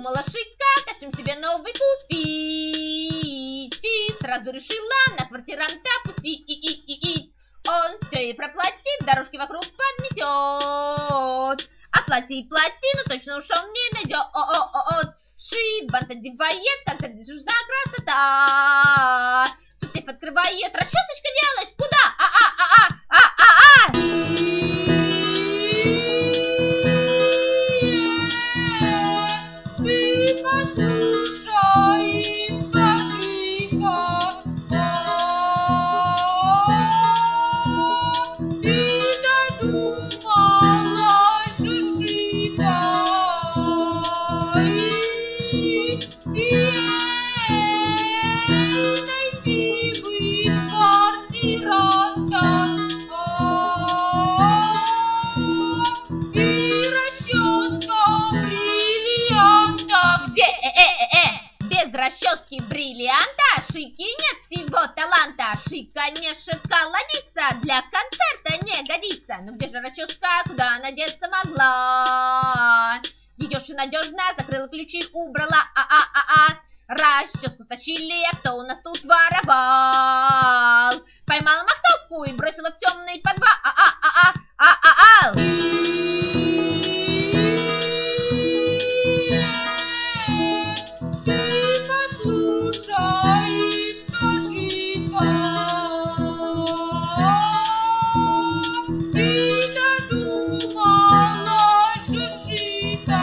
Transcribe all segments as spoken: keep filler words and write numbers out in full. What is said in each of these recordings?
Подумала Шика, костюм себе новый купить. И сразу решила на квартиранта пустить. Он все ей проплатит, дорожки вокруг подметет. А платье и платину точно уж он не найдет. Шит бант одевает, как это нужна красота. Тут сейф открывает, расчесочка делась, куда? А-а-а-а-а-а-а! Ты послушай и скажи-ка, ты додумалась же, Шика, найти бы квартиранта и расческа бриллианта. Где? Э-э-э-э! Без расчески бриллианта Шики нет всего таланта. Шика не шоколадица, для концерта не годится. Ну где же расческа, куда она деться могла? Ее же надежно закрыла, ключи убрала. А-а-а-а. Расческу стащили, а кто у нас тут воровал? Поймала махновку и бросила в темный подвал. А-а-а-а-а-а-а. Ты послушай и скажи-ка, ты додумалась же, Шика,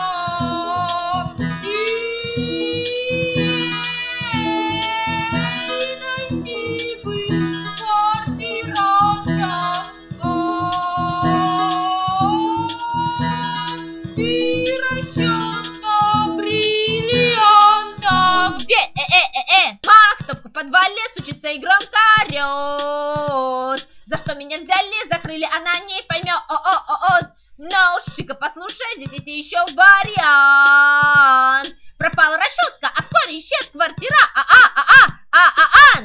в подвале стучится и громко орет. За что меня взяли, закрыли, она не поймет. О-о-о-о. Но Шика, послушай, здесь есть еще вариант. Пропала расческа, а вскоре исчез квартира. А-а-а-а-а-а-а.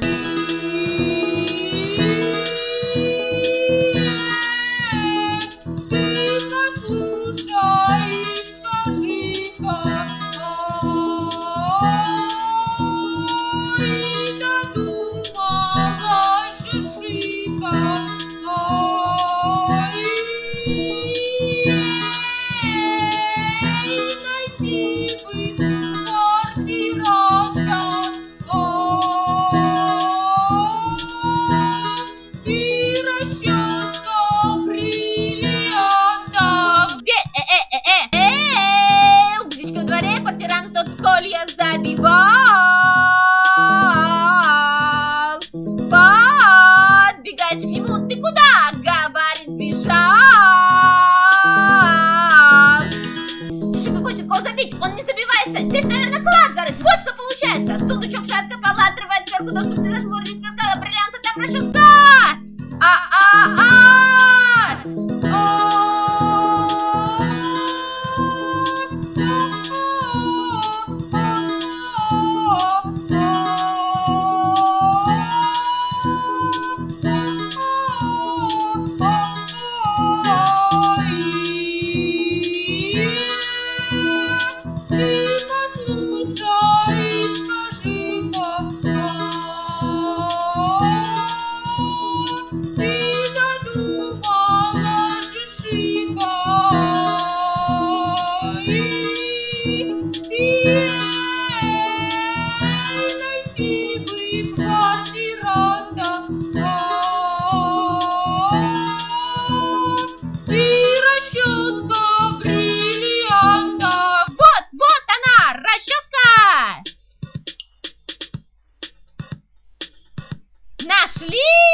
Ты послушай и скажи-ка, забивал. Подбегаешь к нему, ты куда? Говорит, сбежал. Шика хочет кого забить, он не забивается. Здесь, наверное, клад зарыт. Вот что получается. Сундучок шатко полатривает сверху, доску все зашмурили, сверкала бриллианта, там расческа. А-а-а! Нашли!